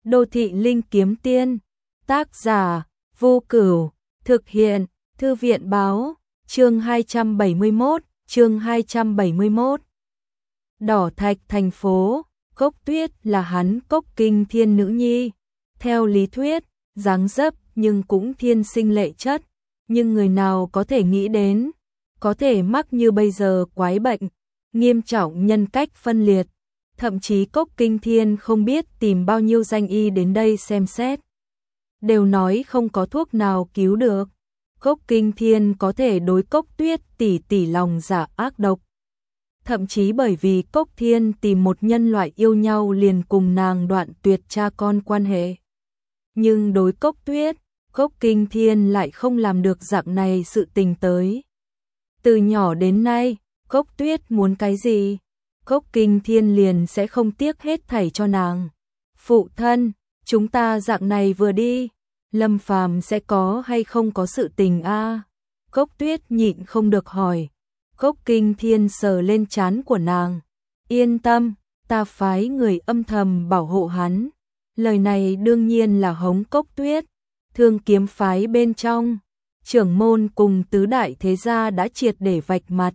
Đô thị linh kiếm tiên, tác giả, Vô Cửu, thực hiện, Thư viện báo, chương 271. Đỏ Thạch thành phố, Cốc Tuyết là hắn Cốc Kinh Thiên nữ nhi. Theo lý thuyết, dáng dấp nhưng cũng thiên sinh lệ chất, nhưng người nào có thể nghĩ đến, có thể mắc như bây giờ quái bệnh, nghiêm trọng nhân cách phân liệt. Thậm chí Cốc Kinh Thiên không biết tìm bao nhiêu danh y đến đây xem xét. Đều nói không có thuốc nào cứu được. Cốc Kinh Thiên có thể đối Cốc Tuyết tỉ lòng dạ ác độc. Thậm chí bởi vì Cốc Thiên tìm một nhân loại yêu nhau liền cùng nàng đoạn tuyệt cha con quan hệ. Nhưng đối Cốc Tuyết, Cốc Kinh Thiên lại không làm được dạng này sự tình tới. Từ nhỏ đến nay, Cốc Tuyết muốn cái gì? Cốc Kinh Thiên liền sẽ không tiếc hết thảy cho nàng. Phụ thân, chúng ta dạng này vừa đi, Lâm Phàm sẽ có hay không có sự tình a? Cốc Tuyết nhịn không được hỏi. Cốc Kinh Thiên sờ lên trán của nàng. Yên tâm, ta phái người âm thầm bảo hộ hắn. Lời này đương nhiên là hống Cốc Tuyết. Thương kiếm phái bên trong, trưởng môn cùng tứ đại thế gia đã triệt để vạch mặt.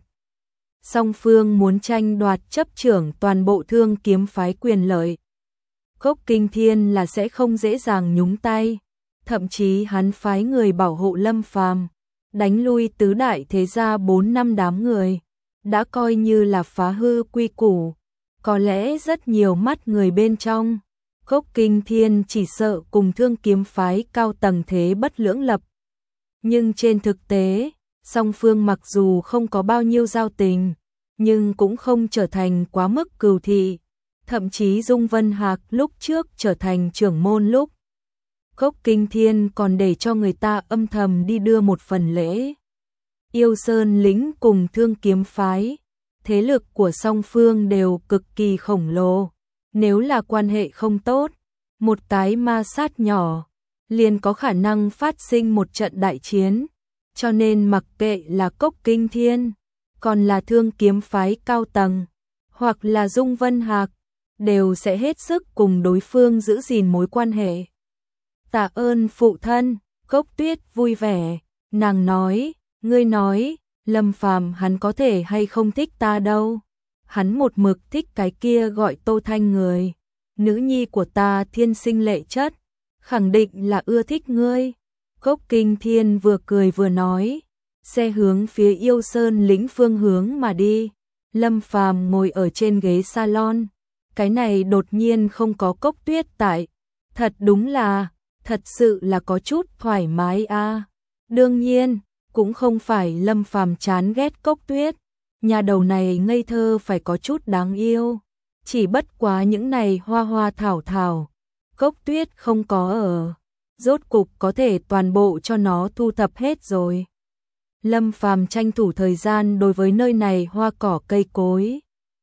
Song phương muốn tranh đoạt chấp trưởng toàn bộ thương kiếm phái quyền lợi. Cốc Kinh Thiên là sẽ không dễ dàng nhúng tay, thậm chí hắn phái người bảo hộ Lâm Phàm, đánh lui tứ đại thế gia 4 năm đám người, đã coi như là phá hư quy củ. Có lẽ rất nhiều mắt người bên trong, Cốc Kinh Thiên chỉ sợ cùng thương kiếm phái cao tầng thế bất lưỡng lập. Nhưng trên thực tế, song phương mặc dù không có bao nhiêu giao tình, nhưng cũng không trở thành quá mức cừu thị. Thậm chí Dung Vân Hạc lúc trước trở thành trưởng môn lúc, Cốc Kinh Thiên còn để cho người ta âm thầm đi đưa một phần lễ. Yêu Sơn lĩnh cùng thương kiếm phái, thế lực của song phương đều cực kỳ khổng lồ. Nếu là quan hệ không tốt, một cái ma sát nhỏ, liền có khả năng phát sinh một trận đại chiến. Cho nên mặc kệ là Cốc Kinh Thiên, còn là thương kiếm phái cao tầng, hoặc là Dung Vân Hạc, đều sẽ hết sức cùng đối phương giữ gìn mối quan hệ. Tạ ơn phụ thân, Cốc Tuyết vui vẻ, nàng nói, ngươi nói, Lâm Phàm hắn có thể hay không thích ta đâu. Hắn một mực thích cái kia gọi Tô Thanh người, nữ nhi của ta thiên sinh lệ chất, khẳng định là ưa thích ngươi. Cốc Kinh Thiên vừa cười vừa nói, xe hướng phía Yêu Sơn lĩnh phương hướng mà đi. Lâm Phàm ngồi ở trên ghế salon, cái này đột nhiên không có Cốc Tuyết tại, thật đúng là, thật sự là có chút thoải mái a. Đương nhiên, cũng không phải Lâm Phàm chán ghét Cốc Tuyết, nhà đầu này ngây thơ phải có chút đáng yêu, chỉ bất quá những này hoa hoa thảo thảo, Cốc Tuyết không có ở, rốt cục có thể toàn bộ cho nó thu thập hết rồi. Lâm Phàm tranh thủ thời gian đối với nơi này hoa cỏ cây cối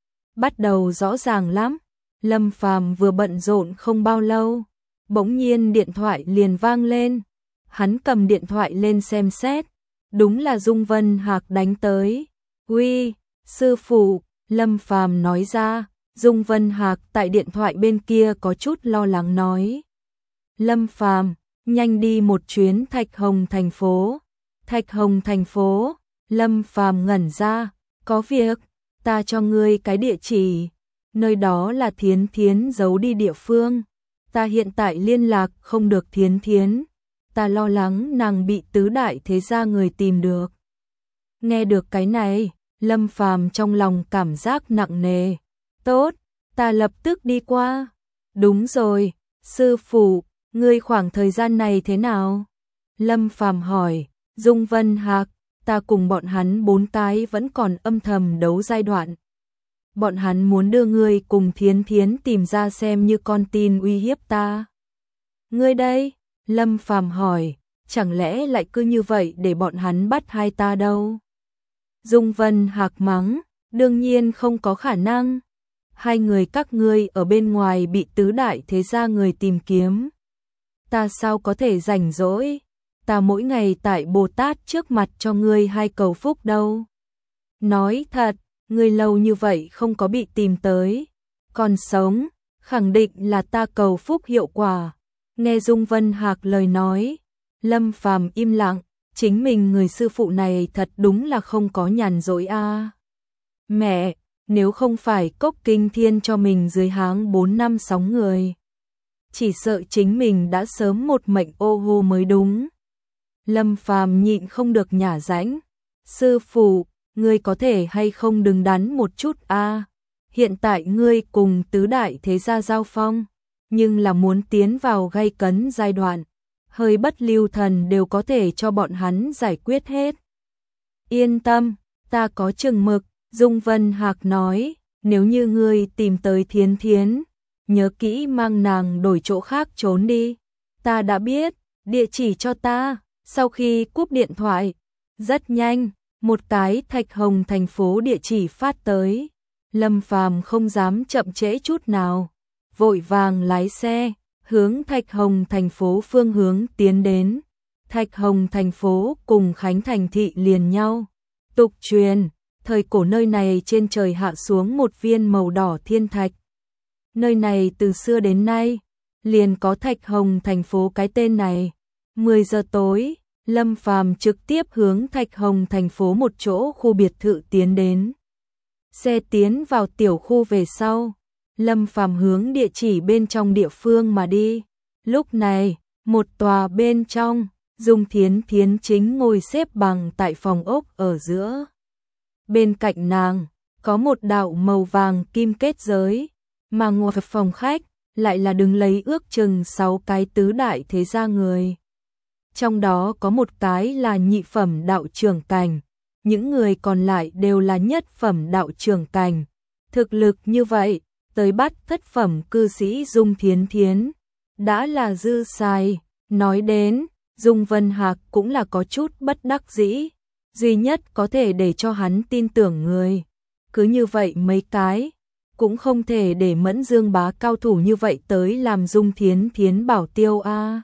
bắt đầu rõ ràng lắm. Lâm Phàm vừa bận rộn không bao lâu, bỗng nhiên điện thoại liền vang lên. Hắn cầm điện thoại lên xem xét, đúng là Dung Vân Hạc đánh tới. "Uy, sư phụ." Lâm Phàm nói ra. Dung Vân Hạc tại điện thoại bên kia có chút lo lắng nói. "Lâm Phàm, nhanh đi một chuyến Thạch Hồng thành phố." Thạch Hồng thành phố? Lâm Phàm ngẩn ra. "Có việc, ta cho ngươi cái địa chỉ. Nơi đó là Thiến Thiến giấu đi địa phương. Ta hiện tại liên lạc không được Thiến Thiến. Ta lo lắng nàng bị tứ đại thế gia người tìm được." Nghe được cái này, Lâm Phàm trong lòng cảm giác nặng nề. "Tốt, ta lập tức đi qua." "Đúng rồi, sư phụ, ngươi khoảng thời gian này thế nào?" Lâm Phàm hỏi. Dung Vân Hạc, ta cùng bọn hắn 4 cái vẫn còn âm thầm đấu giai đoạn. Bọn hắn muốn đưa ngươi cùng Thiến Thiến tìm ra xem như con tin uy hiếp ta. Ngươi đây? Lâm Phàm hỏi, chẳng lẽ lại cứ như vậy để bọn hắn bắt hai ta đâu? Dung Vân Hạc mắng, đương nhiên không có khả năng. Hai người các ngươi ở bên ngoài bị tứ đại thế gia người tìm kiếm. Ta sao có thể rảnh rỗi? Ta mỗi ngày tại Bồ Tát trước mặt cho ngươi hai cầu phúc đâu. Nói thật, ngươi lâu như vậy không có bị tìm tới, còn sống, khẳng định là ta cầu phúc hiệu quả. Nghe Dung Vân Hạc lời nói, Lâm Phàm im lặng, chính mình người sư phụ này thật đúng là không có nhàn rỗi a. Mẹ, nếu không phải Cốc Kinh Thiên cho mình dưới háng 4 năm 6 người, chỉ sợ chính mình đã sớm một mệnh ô hô mới đúng. Lâm Phàm nhịn không được nhả rãnh, sư phụ, ngươi có thể hay không đừng đắn một chút a. Hiện tại ngươi cùng tứ đại thế gia giao phong, nhưng là muốn tiến vào gay cấn giai đoạn, hơi bất lưu thần đều có thể cho bọn hắn giải quyết hết. Yên tâm, ta có chừng mực, Dung Vân Hạc nói, nếu như ngươi tìm tới Thiến Thiến, nhớ kỹ mang nàng đổi chỗ khác trốn đi. Ta đã biết, địa chỉ cho ta. Sau khi cúp điện thoại, rất nhanh, một cái Thạch Hồng thành phố địa chỉ phát tới. Lâm Phàm không dám chậm trễ chút nào, vội vàng lái xe, hướng Thạch Hồng thành phố phương hướng tiến đến. Thạch Hồng thành phố cùng Khánh Thành thị liền nhau. Tục truyền, thời cổ nơi này trên trời hạ xuống một viên màu đỏ thiên thạch. Nơi này từ xưa đến nay, liền có Thạch Hồng thành phố cái tên này. 10 giờ tối, Lâm Phàm trực tiếp hướng Thạch Hồng thành phố một chỗ khu biệt thự tiến đến. Xe tiến vào tiểu khu về sau, Lâm Phàm hướng địa chỉ bên trong địa phương mà đi. Lúc này, một tòa bên trong, Dung Thiến Thiến chính ngồi xếp bằng tại phòng ốc ở giữa. Bên cạnh nàng, có một đạo màu vàng kim kết giới, mà ngoài phòng khách, lại là đứng lấy ước chừng 6 cái tứ đại thế gia người. Trong đó có một cái là nhị phẩm đạo trưởng cảnh, những người còn lại đều là nhất phẩm đạo trưởng cảnh. Thực lực như vậy, tới bắt thất phẩm cư sĩ Dung Thiến Thiến, đã là dư xài. Nói đến, Dung Vân Hạc cũng là có chút bất đắc dĩ, duy nhất có thể để cho hắn tin tưởng người. Cứ như vậy mấy cái, cũng không thể để Mẫn Dương bá cao thủ như vậy tới làm Dung Thiến Thiến bảo tiêu a.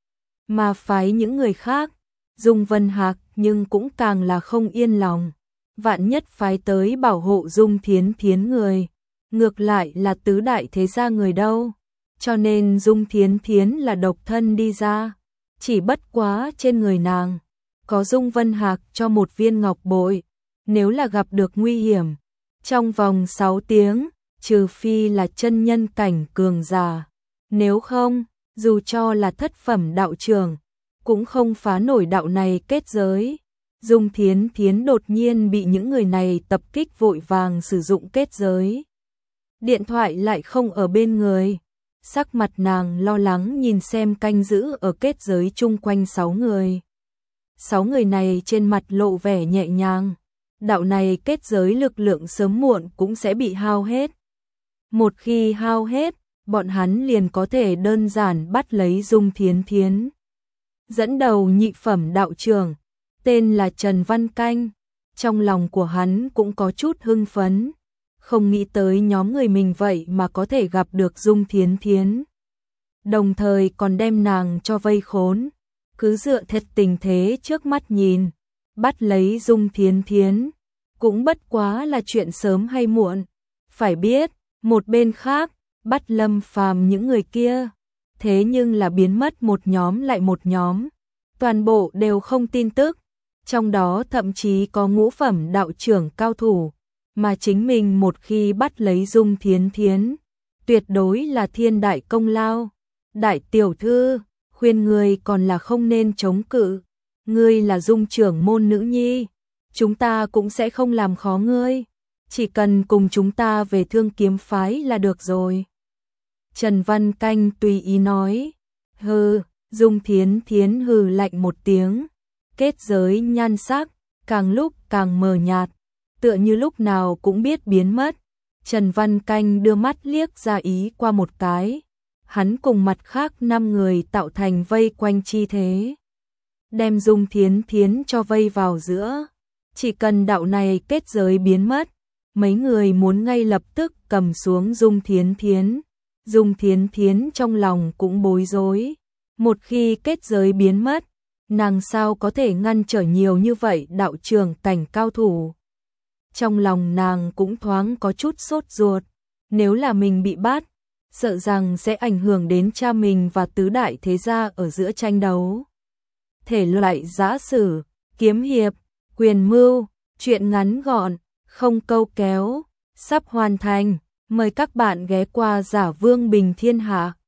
Mà phái những người khác, Dung Vân Hạc nhưng cũng càng là không yên lòng. Vạn nhất phái tới bảo hộ Dung Thiến Thiến người, ngược lại là tứ đại thế gia người đâu. Cho nên Dung Thiến Thiến là độc thân đi ra, chỉ bất quá trên người nàng có Dung Vân Hạc cho một viên ngọc bội, nếu là gặp được nguy hiểm, trong vòng 6 tiếng, trừ phi là chân nhân cảnh cường giả, nếu không, dù cho là thất phẩm đạo trưởng, cũng không phá nổi đạo này kết giới. Dung Thiến Thiến đột nhiên bị những người này tập kích, vội vàng sử dụng kết giới. Điện thoại lại không ở bên người, sắc mặt nàng lo lắng nhìn xem canh giữ ở kết giới chung quanh 6 người. 6 người này trên mặt lộ vẻ nhẹ nhàng, đạo này kết giới lực lượng sớm muộn cũng sẽ bị hao hết. Một khi hao hết, bọn hắn liền có thể đơn giản bắt lấy Dung Thiến Thiến. Dẫn đầu nhị phẩm đạo trưởng, tên là Trần Văn Canh, trong lòng của hắn cũng có chút hưng phấn, không nghĩ tới nhóm người mình vậy mà có thể gặp được Dung Thiến Thiến. Đồng thời còn đem nàng cho vây khốn, cứ dựa theo tình thế trước mắt nhìn, bắt lấy Dung Thiến Thiến, cũng bất quá là chuyện sớm hay muộn. Phải biết, một bên khác, bắt Lâm Phàm những người kia, thế nhưng là biến mất một nhóm lại một nhóm, toàn bộ đều không tin tức, trong đó thậm chí có ngũ phẩm đạo trưởng cao thủ, mà chính mình một khi bắt lấy Dung Thiến Thiến, tuyệt đối là thiên đại công lao. Đại tiểu thư, khuyên ngươi còn là không nên chống cự, ngươi là Dung trưởng môn nữ nhi, chúng ta cũng sẽ không làm khó ngươi, chỉ cần cùng chúng ta về Thương Kiếm phái là được rồi. Trần Văn Canh tùy ý nói. Hừ, Dung Thiến Thiến hừ lạnh một tiếng, kết giới nhan sắc càng lúc càng mờ nhạt, tựa như lúc nào cũng biết biến mất. Trần Văn Canh đưa mắt liếc ra ý qua một cái, hắn cùng mặt khác 5 người tạo thành vây quanh chi thế, đem Dung Thiến Thiến cho vây vào giữa. Chỉ cần đạo này kết giới biến mất, mấy người muốn ngay lập tức cầm xuống Dung Thiến Thiến. Dung Thiến Thiến trong lòng cũng bối rối, một khi kết giới biến mất, nàng sao có thể ngăn trở nhiều như vậy đạo trưởng cảnh cao thủ. Trong lòng nàng cũng thoáng có chút sốt ruột, nếu là mình bị bắt, sợ rằng sẽ ảnh hưởng đến cha mình và tứ đại thế gia ở giữa tranh đấu. Thể loại giã sử, kiếm hiệp, quyền mưu, truyện ngắn gọn, không câu kéo, sắp hoàn thành. Mời các bạn ghé qua Giả Vương Bình Thiên Hạ.